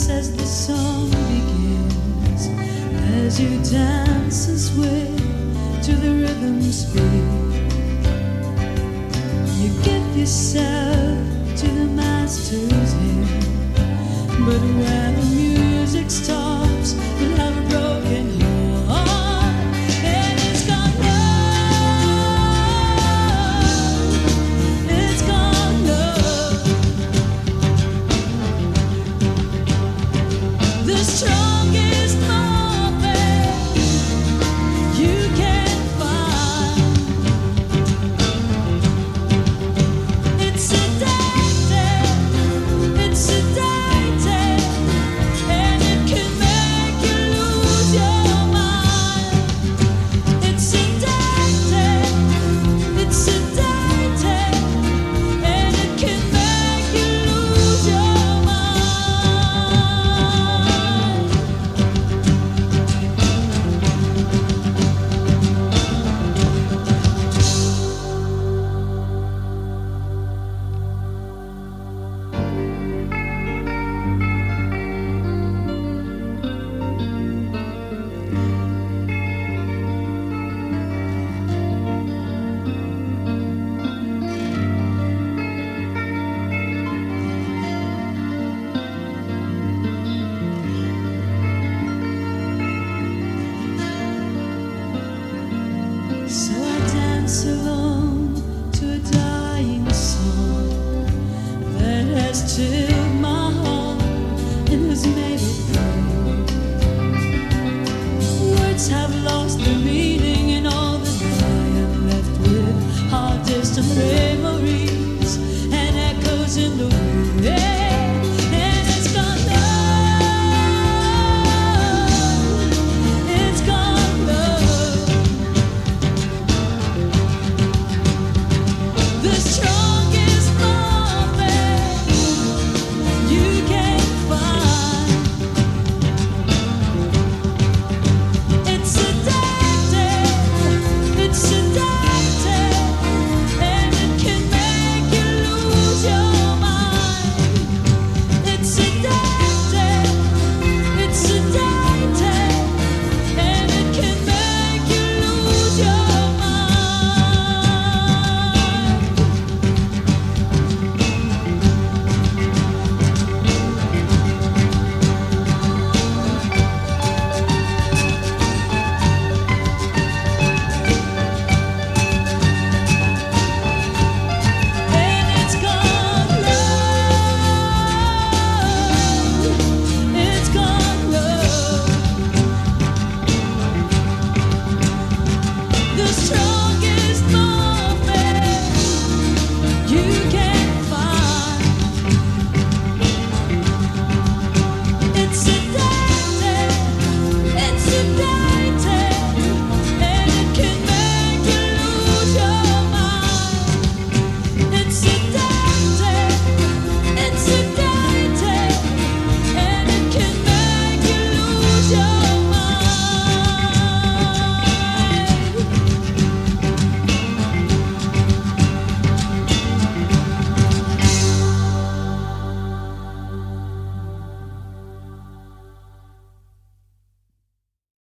as the song begins, as you dance and sway to the rhythm's beat. You give yourself to the master's hand, but when the music stops, you'll have a broken heart, and it's gone love, it's gone love. The strongest moment you can find. It's seductive, it's seductive, and it can make you lose your mind. It's seductive, it's seductive, and it can make you lose your mind. So I dance along to a dying song that has chilled my heart and has made it cold. Words have lost their meaning, and all that I am left with are distant memories and echoes in the wind. And it's gone love, it's gone love. The strongest moment you can find. It's seductive, it's seductive, and it can make you lose your mind. It's seductive, it's seductive, and it can make you lose your mind. And it's gone love, it's gone love. The strong